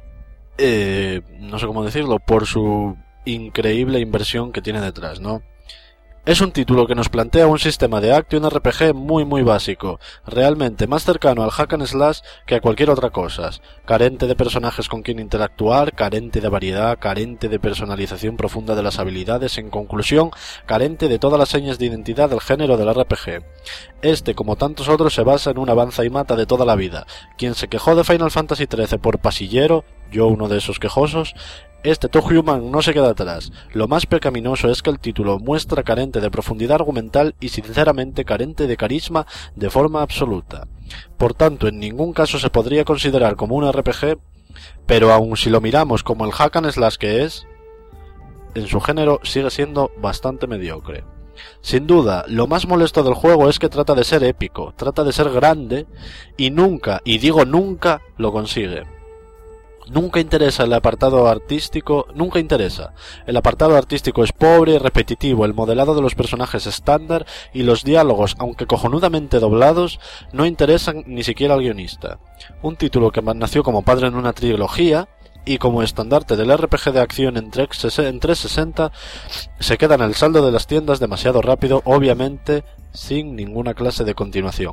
eh, no sé cómo decirlo, por su increíble inversión que tiene detrás, ¿no? Es un título que nos plantea un sistema de Action R P G muy muy básico, realmente más cercano al hack and slash que a cualquier otra cosa, carente de personajes con quien interactuar, carente de variedad, carente de personalización profunda de las habilidades, en conclusión, carente de todas las señas de identidad del género del R P G. Este, como tantos otros, se basa en un avanza y mata de toda la vida. Quien se quejó de Final Fantasy trece por pasillero, yo uno de esos quejosos, este Too Human no se queda atrás. Lo más pecaminoso es que el título muestra carente de profundidad argumental y sinceramente carente de carisma de forma absoluta. Por tanto, en ningún caso se podría considerar como un R P G, pero aun si lo miramos como el hack and slash que es, en su género sigue siendo bastante mediocre. Sin duda, lo más molesto del juego es que trata de ser épico, trata de ser grande, y nunca, y digo nunca, lo consigue. Nunca interesa el apartado artístico, nunca interesa. El apartado artístico es pobre, repetitivo, el modelado de los personajes estándar y los diálogos, aunque cojonudamente doblados, no interesan ni siquiera al guionista. Un título que nació como padre en una trilogía y como estandarte del R P G de acción en trescientos sesenta, se queda en el saldo de las tiendas demasiado rápido, obviamente sin ninguna clase de continuación.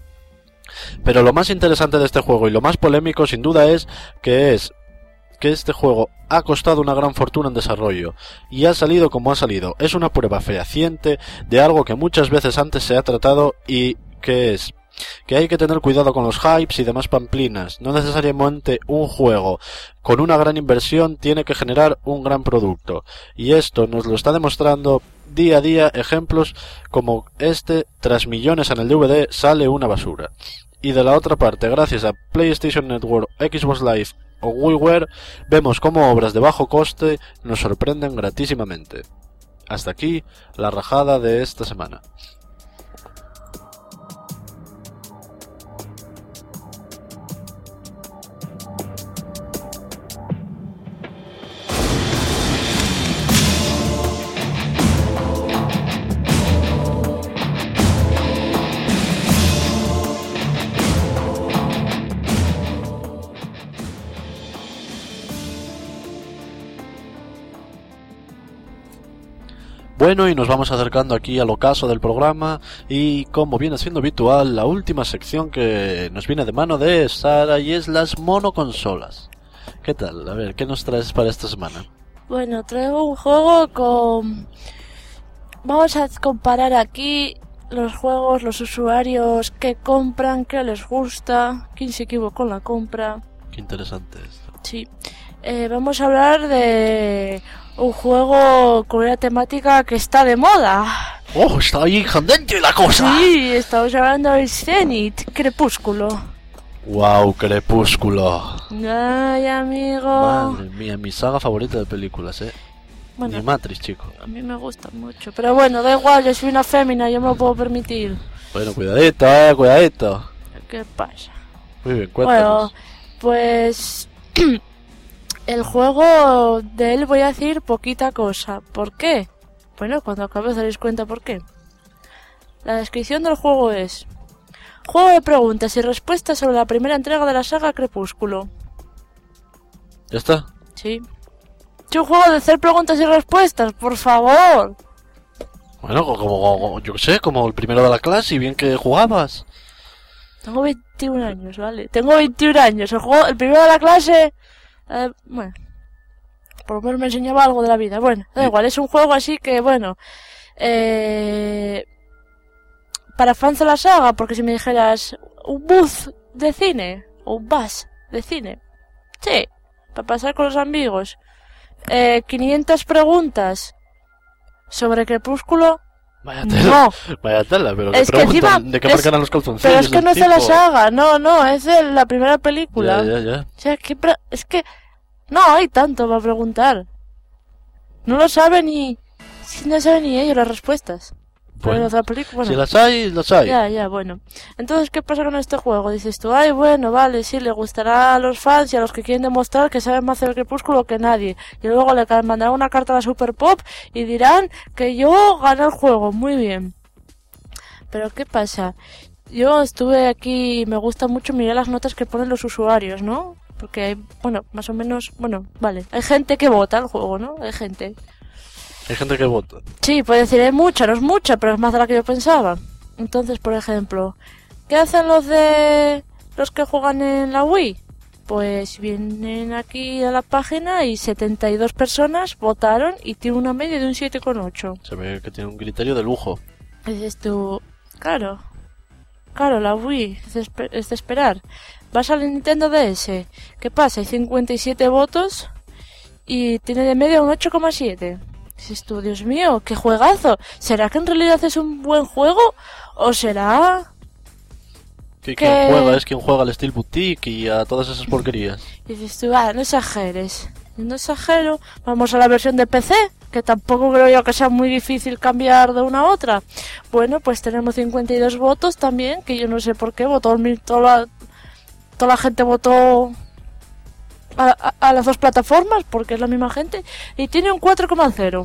Pero lo más interesante de este juego y lo más polémico sin duda es que es que este juego ha costado una gran fortuna en desarrollo y ha salido como ha salido. Es una prueba fehaciente de algo que muchas veces antes se ha tratado y que es que hay que tener cuidado con los hypes y demás pamplinas. No necesariamente un juego con una gran inversión tiene que generar un gran producto, y esto nos lo está demostrando día a día ejemplos como este. Tras millones en el D V D sale una basura, y de la otra parte, gracias a PlayStation Network, Xbox Live o WiiWare, vemos cómo obras de bajo coste nos sorprenden gratísimamente. Hasta aquí la rajada de esta semana. Bueno, y nos vamos acercando aquí al ocaso del programa y, como viene siendo habitual, la última sección que nos viene de mano de Sara y es las monoconsolas. ¿Qué tal? A ver, ¿qué nos traes para esta semana? Bueno, traigo un juego con... Vamos a comparar aquí los juegos, los usuarios, qué compran, qué les gusta, quién se equivocó en la compra. Qué interesante esto. Sí. Eh, vamos a hablar de... un juego con una temática que está de moda. ¡Oh, está ahí candente la cosa! Sí, estamos hablando del Zenith, Crepúsculo. ¡Wow, Crepúsculo! Ay, amigo. Madre mía, mi saga favorita de películas, ¿eh? Bueno, Ni Matrix, chico. A mí me gusta mucho, pero bueno, da igual, yo soy una fémina, yo me lo puedo permitir. Bueno, cuidadito, eh, cuidadito. ¿Qué pasa? Muy bien, cuéntanos. Bueno, pues... el juego de él voy a decir poquita cosa. ¿Por qué? Bueno, cuando acabe os daréis cuenta por qué. La descripción del juego es: juego de preguntas y respuestas sobre la primera entrega de la saga Crepúsculo. ¿Ya está? Sí. Es un juego de hacer preguntas y respuestas, por favor. Bueno, como, como yo qué sé, como el primero de la clase y bien que jugabas. Tengo veintiún años, ¿vale? Tengo veintiún años. El juego, el primero de la clase... Eh, bueno, por lo menos me enseñaba algo de la vida. Bueno, da igual, es un juego así que, bueno... Eh... Para fans de la saga, porque si me dijeras un bus de cine, o un bus de cine, sí, para pasar con los amigos, eh, quinientas preguntas sobre Crepúsculo, Vaya tela, no. Vaya tela, pero Es que que preguntan encima de qué es- marcan los calzoncillos. pero es que el no es de la tipo. saga, no, no, es de la primera película. Ya, ya, ya. O sea, ¿qué pre- es que no hay tanto para preguntar. No lo saben ni... Si no saben ni ellos las respuestas. Pero Bueno, los de la película, bueno. si las hay, las hay. Ya, ya, bueno. Entonces, ¿qué pasa con este juego? Dices tú, ay, bueno, vale, sí, le gustará a los fans y a los que quieren demostrar que saben más del Crepúsculo que nadie. Y luego le ca- mandarán una carta a la Super Pop y dirán que yo gané el juego. Muy bien. Pero, ¿qué pasa? Yo estuve aquí, me gusta mucho mirar las notas que ponen los usuarios, ¿no? Porque hay, bueno, más o menos, bueno, vale. Hay gente que vota el juego, ¿no? Hay gente. Hay gente que vota. Sí, puede decir, es mucha, no es mucha, pero es más de la que yo pensaba. Entonces, por ejemplo, ¿qué hacen los de los que juegan en la Wii? Pues vienen aquí a la página y setenta y dos personas votaron y tiene una media de un siete coma ocho. Se ve que tiene un criterio de lujo. Dices tú, claro, claro, la Wii es de, esper- es de esperar. Vas al Nintendo D S, ¿qué pasa? Hay cincuenta y siete votos y tiene de media un ocho coma siete. Dices tú, Dios mío, qué juegazo. ¿Será que en realidad es un buen juego? ¿O será...? Que Que- quien juega es quien juega al Steel Boutique y a todas esas porquerías. Dices tú, ah, no exageres. No exagero. Vamos a la versión de P C, que tampoco creo yo que sea muy difícil cambiar de una a otra. Bueno, pues tenemos cincuenta y dos votos también, que yo no sé por qué votó el mi- toda la, toda la gente votó a, a- a las dos plataformas, porque es la misma gente, y tiene un cuatro coma cero.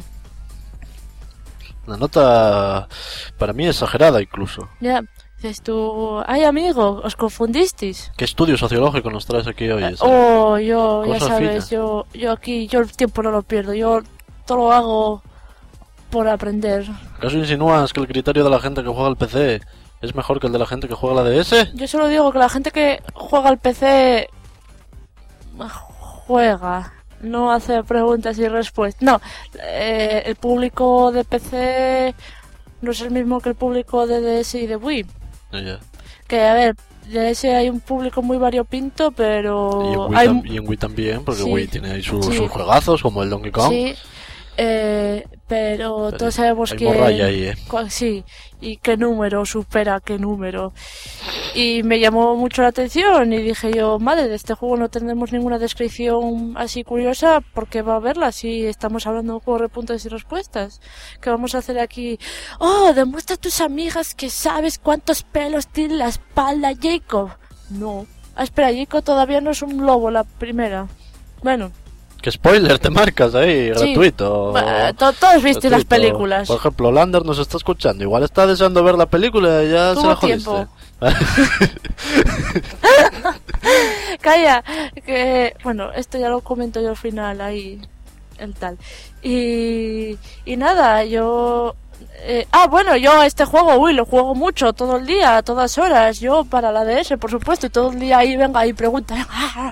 Una nota para mí exagerada incluso. Ya, dices tú, ay amigo, os confundisteis. ¿Qué estudio sociológico nos traes aquí hoy? Esa? Oh, yo, ya Cosa sabes, fina. yo, yo aquí, yo el tiempo no lo pierdo, yo todo lo hago por aprender. ¿Acaso insinúas que el criterio de la gente que juega al P C es mejor que el de la gente que juega a la D S? Yo solo digo que la gente que juega al P C juega, no hace preguntas y respuestas. No, eh, el público de P C no es el mismo que el público de D S y de Wii. Ya, ya. Que, a ver, de D S hay un público muy variopinto, Y, en pero... Wii hay... tam- y en Wii también, porque Sí. Wii tiene ahí sus, Sí. sus juegazos como el Donkey Kong. Sí, eh, pero Pero todos sabemos hay que... morralla ahí, ¿eh? cua- Sí, y qué número supera qué número. Y me llamó mucho la atención y dije yo, madre, de este juego no tendremos ninguna descripción así curiosa, porque va a haberla si estamos hablando de un juego de preguntas y respuestas. ¿Qué vamos a hacer aquí? Oh, demuestra a tus amigas que sabes cuántos pelos tiene la espalda Jacob. No. Ah, espera, Jacob todavía no es un lobo, la primera. Bueno. ¿Qué spoiler te marcas ahí? Sí. Gratuito. Bah, to- todos visteis las Gratuito. películas. Por ejemplo, Lander nos está escuchando. Igual está deseando ver la película y ya se Tuvo la jodiste. tiempo. Calla, que bueno, esto ya lo comento yo al final ahí, el tal. Y, y nada, yo... eh, ah, bueno, yo este juego, uy, lo juego mucho, todo el día, a todas horas. Yo para la D S, por supuesto, y todo el día ahí venga y pregunta.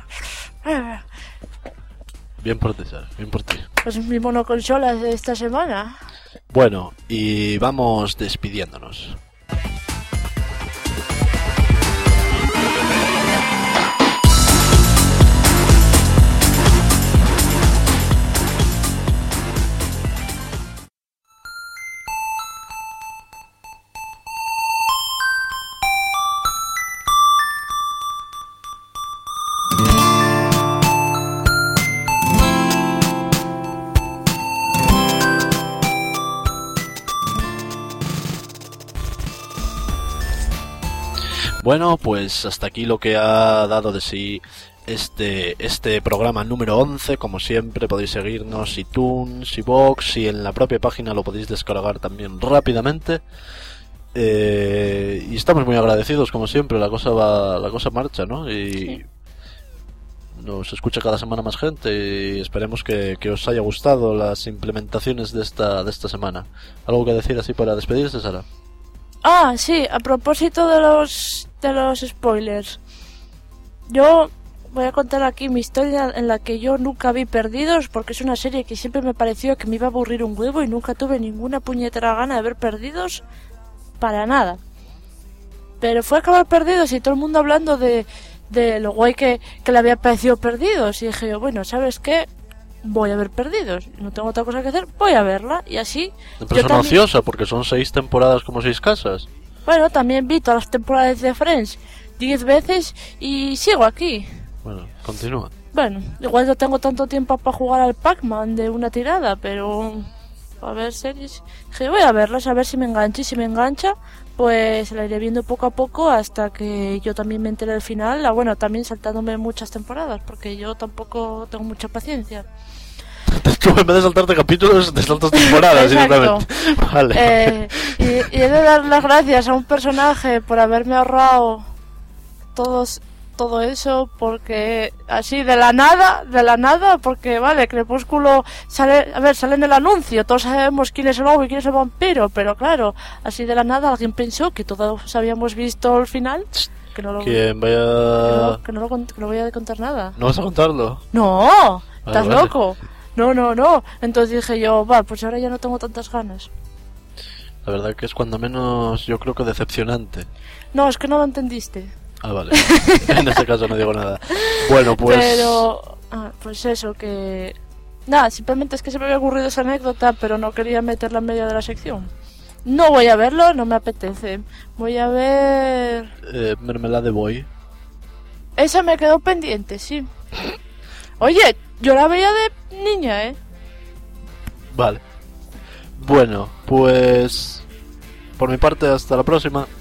Bien por ti, Sara, bien por ti. Pues mi monoconsola de esta semana. Bueno, y vamos despidiéndonos. Bueno, pues hasta aquí lo que ha dado de sí este este programa número once. Como siempre podéis seguirnos iTunes, iVoox, y en la propia página lo podéis descargar también rápidamente. Eh, y estamos muy agradecidos, como siempre. La cosa va, la cosa marcha, ¿no? Y sí. Nos escucha cada semana más gente y esperemos que, que os haya gustado las implementaciones de esta de esta semana. ¿Algo que decir así para despedirse, Sara? Ah, sí, a propósito de los de los spoilers. Yo voy a contar aquí mi historia en la que yo nunca vi Perdidos, porque es una serie que siempre me pareció que me iba a aburrir un huevo y nunca tuve ninguna puñetera gana de ver Perdidos para nada. Pero fue acabar Perdidos y todo el mundo hablando de, de lo guay que, que le había parecido Perdidos, y dije yo, bueno, ¿sabes qué? Voy a ver Perdidos, no tengo otra cosa que hacer, voy a verla, y así... Pero son ociosa, porque son seis temporadas como seis casas. Bueno, también vi todas las temporadas de Friends diez veces y sigo aquí. Bueno, continúa. Bueno, igual no tengo tanto tiempo para jugar al Pac-Man de una tirada, pero... a ver series... dije, voy a verlas, a ver si me engancha, y si me engancha, pues la iré viendo poco a poco hasta que yo también me entere del final. Ah, bueno, también saltándome muchas temporadas, porque yo tampoco tengo mucha paciencia. Tú en vez de saltarte capítulos, te saltas temporadas directamente. Vale. Eh, y, y he de dar las gracias a un personaje por haberme ahorrado todos, todo eso, porque así de la nada, de la nada, porque vale, Crepúsculo sale, a ver, sale en el anuncio, todos sabemos quién es el lobo y quién es el vampiro, pero claro, así de la nada alguien pensó que todos habíamos visto el final. Que no lo, ¿Quién vaya? Que no, que no, lo, que no voy a contar nada. ¿No vas a contarlo? No, estás vale, loco. No, no, no. Entonces dije yo, va, pues ahora ya no tengo tantas ganas. La verdad que es cuando menos, yo creo que decepcionante. No, es que no lo entendiste. Ah, vale. En ese caso no digo nada. Bueno, pues... Pero... Ah, pues eso, que... Nada, simplemente es que se me había ocurrido esa anécdota, pero no quería meterla en medio de la sección. No voy a verlo, no me apetece. Voy a ver... Eh, Mermelade Boy. Esa me quedó pendiente, sí. Oye, yo la veía de niña, ¿eh? Vale. Bueno, pues... por mi parte, hasta la próxima.